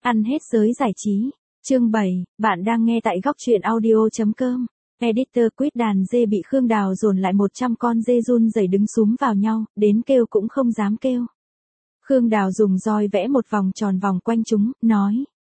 Ăn hết giới giải trí. Chương 7, bạn đang nghe tại góc truyện audio.com. Editor Quýt đàn dê bị Khương Đào dồn lại 100 con dê run rẩy đứng súm vào nhau, đến kêu cũng không dám kêu. Khương Đào dùng roi vẽ một vòng tròn vòng quanh chúng, nói.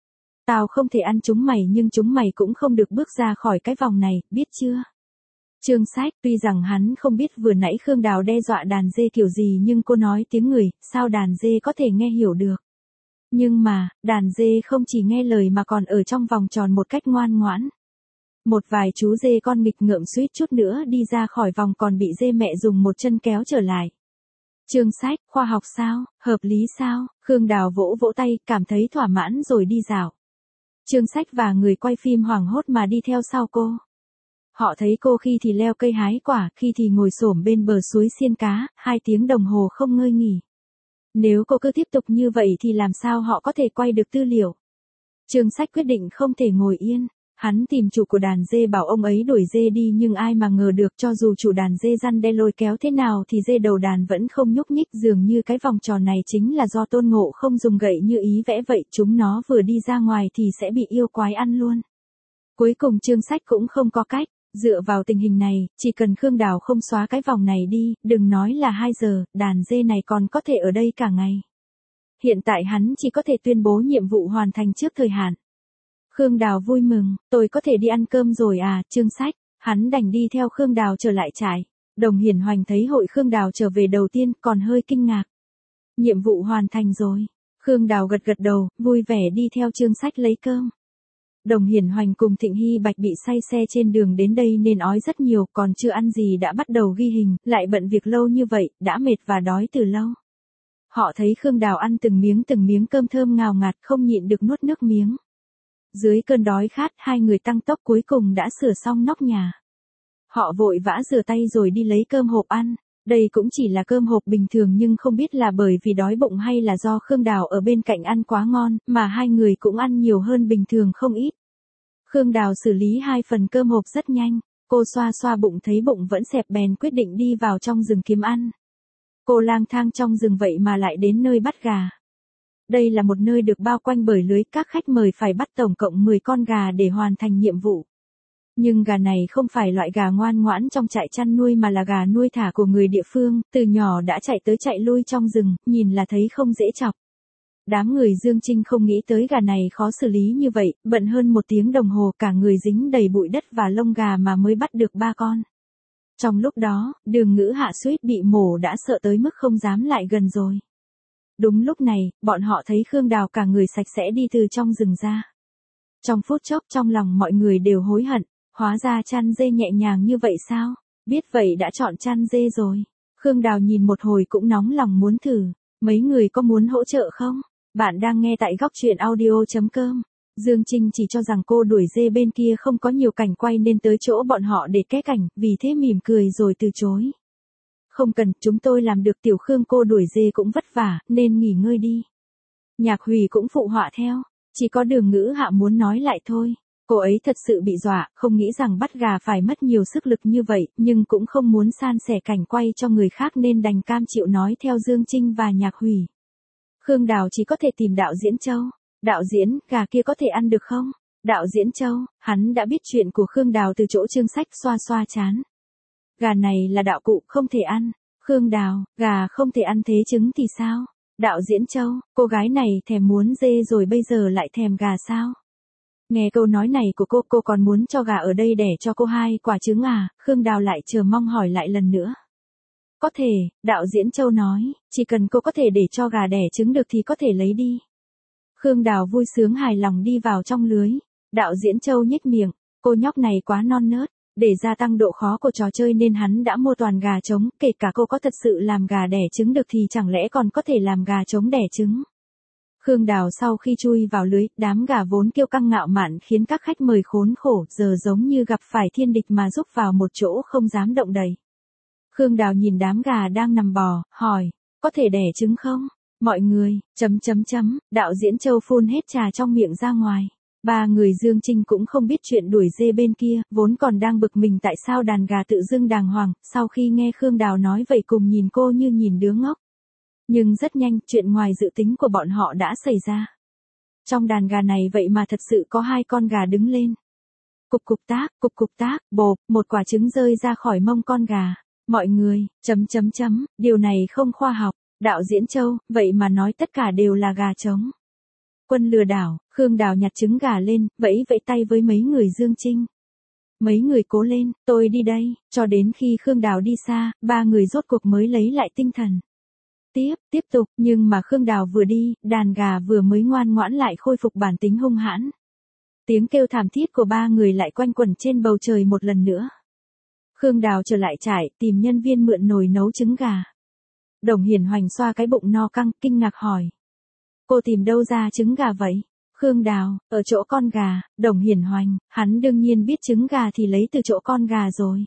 Tao không thể ăn chúng mày nhưng chúng mày cũng không được bước ra khỏi cái vòng này, biết chưa? Trương Sách, tuy rằng hắn không biết vừa nãy Khương Đào đe dọa đàn dê kiểu gì nhưng cô nói tiếng người, sao đàn dê có thể nghe hiểu được. Nhưng mà, đàn dê không chỉ nghe lời mà còn ở trong vòng tròn một cách ngoan ngoãn. Một vài chú dê con nghịch ngợm suýt chút nữa đi ra khỏi vòng còn bị dê mẹ dùng một chân kéo trở lại. Trương Sách, khoa học sao, hợp lý sao? Khương Đào vỗ vỗ tay, cảm thấy thỏa mãn rồi đi dạo. Trương Sách và người quay phim hoảng hốt mà đi theo sau cô. Họ thấy cô khi thì leo cây hái quả, khi thì ngồi xổm bên bờ suối xiên cá, 2 tiếng đồng hồ không ngơi nghỉ. Nếu cô cứ tiếp tục như vậy thì làm sao họ có thể quay được tư liệu? Trương Sách quyết định không thể ngồi yên. Hắn tìm chủ của đàn dê bảo ông ấy đuổi dê đi nhưng ai mà ngờ được cho dù chủ đàn dê răn đe lôi kéo thế nào thì dê đầu đàn vẫn không nhúc nhích, dường như cái vòng tròn này chính là do Tôn Ngộ không dùng gậy như ý vẽ vậy, chúng nó vừa đi ra ngoài thì sẽ bị yêu quái ăn luôn. Cuối cùng Trương Sách cũng không có cách, dựa vào tình hình này, chỉ cần Khương Đào không xóa cái vòng này đi, đừng nói là 2 giờ, đàn dê này còn có thể ở đây cả ngày. Hiện tại hắn chỉ có thể tuyên bố nhiệm vụ hoàn thành trước thời hạn. Khương Đào vui mừng, tôi có thể đi ăn cơm rồi à, Trương Sách, hắn đành đi theo Khương Đào trở lại trại. Đồng Hiển Hoành thấy hội Khương Đào trở về đầu tiên còn hơi kinh ngạc. Nhiệm vụ hoàn thành rồi. Khương Đào gật gật đầu, vui vẻ đi theo Trương Sách lấy cơm. Đồng Hiển Hoành cùng Thịnh Hy Bạch bị say xe trên đường đến đây nên ói rất nhiều, còn chưa ăn gì đã bắt đầu ghi hình, lại bận việc lâu như vậy, đã mệt và đói từ lâu. Họ thấy Khương Đào ăn từng miếng cơm thơm ngào ngạt không nhịn được nuốt nước miếng. Dưới cơn đói khát, 2 người tăng tốc cuối cùng đã sửa xong nóc nhà. Họ vội vã rửa tay rồi đi lấy cơm hộp ăn. Đây cũng chỉ là cơm hộp bình thường nhưng không biết là bởi vì đói bụng hay là do Khương Đào ở bên cạnh ăn quá ngon, mà 2 người cũng ăn nhiều hơn bình thường không ít. Khương Đào xử lý 2 phần cơm hộp rất nhanh, cô xoa xoa bụng thấy bụng vẫn xẹp bèn quyết định đi vào trong rừng kiếm ăn. Cô lang thang trong rừng vậy mà lại đến nơi bắt gà. Đây là một nơi được bao quanh bởi lưới, các khách mời phải bắt tổng cộng 10 con gà để hoàn thành nhiệm vụ. Nhưng gà này không phải loại gà ngoan ngoãn trong trại chăn nuôi mà là gà nuôi thả của người địa phương, từ nhỏ đã chạy tới chạy lui trong rừng, nhìn là thấy không dễ chọc. Đám người Dương Trinh không nghĩ tới gà này khó xử lý như vậy, bận hơn 1 tiếng đồng hồ cả người dính đầy bụi đất và lông gà mà mới bắt được 3 con. Trong lúc đó, Đường Ngữ Hạ suýt bị mổ đã sợ tới mức không dám lại gần rồi. Đúng lúc này, bọn họ thấy Khương Đào cả người sạch sẽ đi từ trong rừng ra. Trong phút chốc trong lòng mọi người đều hối hận, hóa ra chăn dê nhẹ nhàng như vậy sao, biết vậy đã chọn chăn dê rồi. Khương Đào nhìn một hồi cũng nóng lòng muốn thử, mấy người có muốn hỗ trợ không? Bạn đang nghe tại góc truyện audio.com. Dương Trinh chỉ cho rằng cô đuổi dê bên kia không có nhiều cảnh quay nên tới chỗ bọn họ để ké cảnh, vì thế mỉm cười rồi từ chối. Không cần, chúng tôi làm được, Tiểu Khương cô đuổi dê cũng vất vả, nên nghỉ ngơi đi. Nhạc Hủy cũng phụ họa theo, chỉ có Đường Ngữ Hạ muốn nói lại thôi. Cô ấy thật sự bị dọa, không nghĩ rằng bắt gà phải mất nhiều sức lực như vậy, nhưng cũng không muốn san sẻ cảnh quay cho người khác nên đành cam chịu nói theo Dương Trinh và Nhạc Hủy. Khương Đào chỉ có thể tìm Đạo Diễn Châu. Đạo diễn, gà kia có thể ăn được không? Đạo Diễn Châu, hắn đã biết chuyện của Khương Đào từ chỗ Trương Sách, xoa xoa chán. Gà này là đạo cụ, không thể ăn. Khương Đào, gà không thể ăn thế trứng thì sao? Đạo Diễn Châu, cô gái này thèm muốn dê rồi bây giờ lại thèm gà sao? Nghe câu nói này của cô còn muốn cho gà ở đây đẻ cho cô 2 quả trứng à? Khương Đào lại chờ mong hỏi lại lần nữa. Có thể, Đạo Diễn Châu nói, chỉ cần cô có thể để cho gà đẻ trứng được thì có thể lấy đi. Khương Đào vui sướng hài lòng đi vào trong lưới. Đạo Diễn Châu nhếch miệng, cô nhóc này quá non nớt. Để gia tăng độ khó của trò chơi nên hắn đã mua toàn gà trống, kể cả cô có thật sự làm gà đẻ trứng được thì chẳng lẽ còn có thể làm gà trống đẻ trứng. Khương Đào sau khi chui vào lưới, đám gà vốn kiêu căng ngạo mạn khiến các khách mời khốn khổ, giờ giống như gặp phải thiên địch mà rúc vào một chỗ không dám động đậy. Khương Đào nhìn đám gà đang nằm bò, hỏi, có thể đẻ trứng không? Mọi người, Đạo Diễn Châu phun hết trà trong miệng ra ngoài. 3 người Dương Trinh cũng không biết chuyện đuổi dê bên kia, vốn còn đang bực mình tại sao đàn gà tự dưng đàng hoàng, sau khi nghe Khương Đào nói vậy cùng nhìn cô như nhìn đứa ngốc. Nhưng rất nhanh, chuyện ngoài dự tính của bọn họ đã xảy ra. Trong đàn gà này vậy mà thật sự có 2 con gà đứng lên. Cục cục tác, bộp, một quả trứng rơi ra khỏi mông con gà. Mọi người, điều này không khoa học. Đạo diễn Châu, vậy mà nói tất cả đều là gà trống. Quân lừa đảo, Khương Đào nhặt trứng gà lên, vẫy vẫy tay với mấy người Dương Trinh. Mấy người cố lên, tôi đi đây, cho đến khi Khương Đào đi xa, 3 người rốt cuộc mới lấy lại tinh thần. Tiếp tục, nhưng mà Khương Đào vừa đi, đàn gà vừa mới ngoan ngoãn lại khôi phục bản tính hung hãn. Tiếng kêu thảm thiết của 3 người lại quanh quẩn trên bầu trời một lần nữa. Khương Đào trở lại trại, tìm nhân viên mượn nồi nấu trứng gà. Đồng Hiển Hoành xoa cái bụng no căng, kinh ngạc hỏi. Cô tìm đâu ra trứng gà vậy? Khương Đào, ở chỗ con gà. Đồng Hiển Hoành, hắn đương nhiên biết trứng gà thì lấy từ chỗ con gà rồi.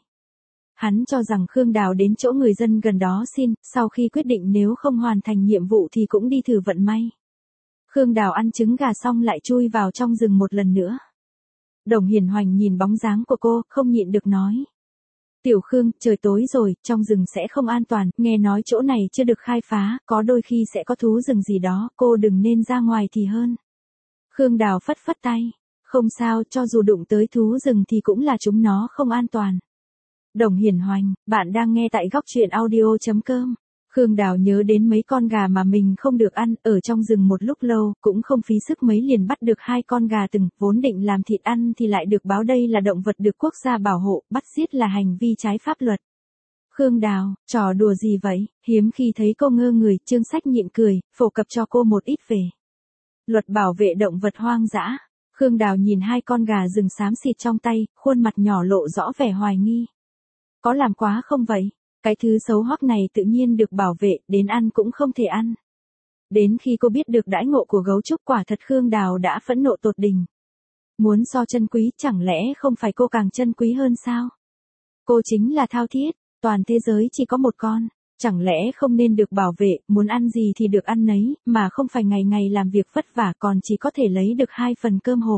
Hắn cho rằng Khương Đào đến chỗ người dân gần đó xin, sau khi quyết định nếu không hoàn thành nhiệm vụ thì cũng đi thử vận may. Khương Đào ăn trứng gà xong lại chui vào trong rừng một lần nữa. Đồng Hiển Hoành nhìn bóng dáng của cô, không nhịn được nói. Tiểu Khương, trời tối rồi, trong rừng sẽ không an toàn, nghe nói chỗ này chưa được khai phá, có đôi khi sẽ có thú rừng gì đó, cô đừng nên ra ngoài thì hơn. Khương Đào phất phất tay. Không sao, cho dù đụng tới thú rừng thì cũng là chúng nó không an toàn. Đồng Hiển Hoành, bạn đang nghe tại góc truyện audio.com. Khương Đào nhớ đến mấy con gà mà mình không được ăn, ở trong rừng một lúc lâu, cũng không phí sức mấy liền bắt được 2 con gà từng, vốn định làm thịt ăn thì lại được báo đây là động vật được quốc gia bảo hộ, bắt giết là hành vi trái pháp luật. Khương Đào, trò đùa gì vậy, hiếm khi thấy cô ngơ người, Trương Sách nhịn cười, phổ cập cho cô một ít về luật bảo vệ động vật hoang dã. Khương Đào nhìn 2 con gà rừng xám xịt trong tay, khuôn mặt nhỏ lộ rõ vẻ hoài nghi. Có làm quá không vậy? Cái thứ xấu hoắc này tự nhiên được bảo vệ, đến ăn cũng không thể ăn. Đến khi cô biết được đãi ngộ của gấu trúc quả thật Khương Đào đã phẫn nộ tột đỉnh. Muốn so chân quý chẳng lẽ không phải cô càng chân quý hơn sao? Cô chính là thao thiết, toàn thế giới chỉ có một con, chẳng lẽ không nên được bảo vệ, muốn ăn gì thì được ăn nấy, mà không phải ngày ngày làm việc vất vả còn chỉ có thể lấy được 2 phần cơm hộp.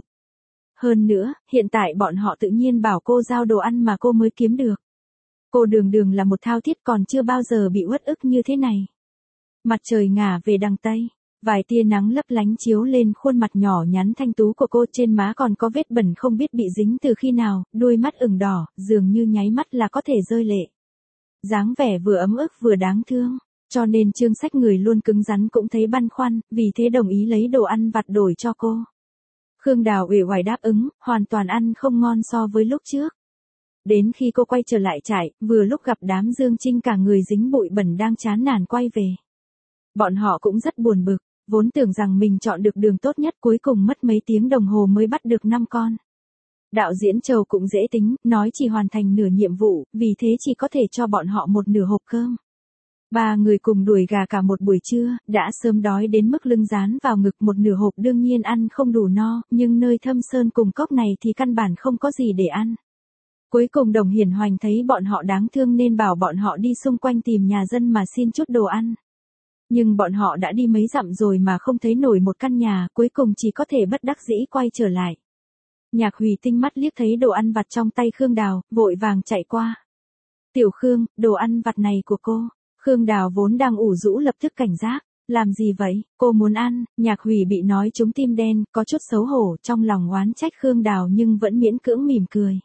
Hơn nữa, hiện tại bọn họ tự nhiên bảo cô giao đồ ăn mà cô mới kiếm được. Cô đường đường là một thao thiết còn chưa bao giờ bị uất ức như thế này. Mặt trời ngả về đằng Tây, vài tia nắng lấp lánh chiếu lên khuôn mặt nhỏ nhắn thanh tú của cô, trên má còn có vết bẩn không biết bị dính từ khi nào, đôi mắt ửng đỏ, dường như nháy mắt là có thể rơi lệ. Dáng vẻ vừa ấm ức vừa đáng thương, cho nên Trương Sách người luôn cứng rắn cũng thấy băn khoăn, vì thế đồng ý lấy đồ ăn vặt đổi cho cô. Khương Đào uể oải đáp ứng, hoàn toàn ăn không ngon so với lúc trước. Đến khi cô quay trở lại trại, vừa lúc gặp đám Dương Trinh cả người dính bụi bẩn đang chán nản quay về. Bọn họ cũng rất buồn bực, vốn tưởng rằng mình chọn được đường tốt nhất, cuối cùng mất mấy tiếng đồng hồ mới bắt được 5 con. Đạo diễn Châu cũng dễ tính, nói chỉ hoàn thành nửa nhiệm vụ, vì thế chỉ có thể cho bọn họ một nửa hộp cơm. 3 người cùng đuổi gà cả một buổi trưa, đã sớm đói đến mức lưng dán vào ngực, một nửa hộp đương nhiên ăn không đủ no, nhưng nơi thâm sơn cùng cốc này thì căn bản không có gì để ăn. Cuối cùng Đồng Hiển Hoành thấy bọn họ đáng thương nên bảo bọn họ đi xung quanh tìm nhà dân mà xin chút đồ ăn. Nhưng bọn họ đã đi mấy dặm rồi mà không thấy nổi một căn nhà, cuối cùng chỉ có thể bất đắc dĩ quay trở lại. Nhạc Hủy tinh mắt liếc thấy đồ ăn vặt trong tay Khương Đào, vội vàng chạy qua. Tiểu Khương, đồ ăn vặt này của cô. Khương Đào vốn đang ủ rũ lập tức cảnh giác. Làm gì vậy, cô muốn ăn? Nhạc Hủy bị nói trúng tim đen, có chút xấu hổ, trong lòng oán trách Khương Đào nhưng vẫn miễn cưỡng mỉm cười.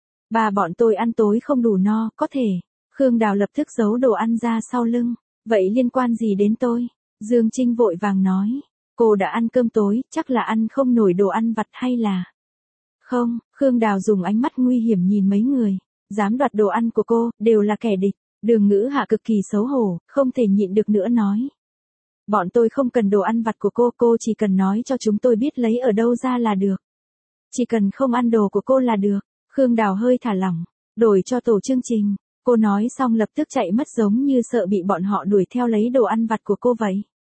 Bọn tôi ăn tối không đủ no, có thể. Khương Đào lập tức giấu đồ ăn ra sau lưng. Vậy liên quan gì đến tôi? Dương Trinh vội vàng nói. Cô đã ăn cơm tối, chắc là ăn không nổi đồ ăn vặt hay là... Không, Khương Đào dùng ánh mắt nguy hiểm nhìn mấy người. Dám đoạt đồ ăn của cô, đều là kẻ địch. Đường Ngữ Hạ cực kỳ xấu hổ, không thể nhịn được nữa nói. Bọn tôi không cần đồ ăn vặt của cô chỉ cần nói cho chúng tôi biết lấy ở đâu ra là được. Chỉ cần không ăn đồ của cô là được. Khương Đào hơi thả lỏng, đổi cho tổ chương trình. Cô nói xong lập tức chạy mất giống như sợ bị bọn họ đuổi theo lấy đồ ăn vặt của cô vậy.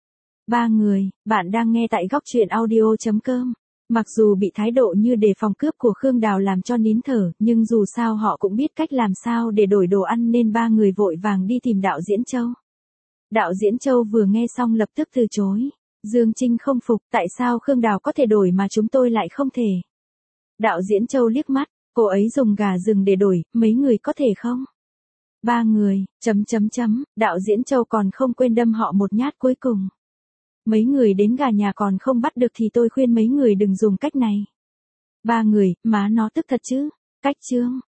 3 người, bạn đang nghe tại góc truyện audio.com. Mặc dù bị thái độ như đề phòng cướp của Khương Đào làm cho nín thở, nhưng dù sao họ cũng biết cách làm sao để đổi đồ ăn nên 3 người vội vàng đi tìm đạo diễn Châu. Đạo diễn Châu vừa nghe xong lập tức từ chối. Dương Trinh không phục, tại sao Khương Đào có thể đổi mà chúng tôi lại không thể? Đạo diễn Châu liếc mắt, cô ấy dùng gà rừng để đổi, mấy người có thể không? 3 người, đạo diễn Châu còn không quên đâm họ một nhát cuối cùng. Mấy người đến gà nhà còn không bắt được thì tôi khuyên mấy người đừng dùng cách này. Ba người, má nó tức thật chứ. Cách chương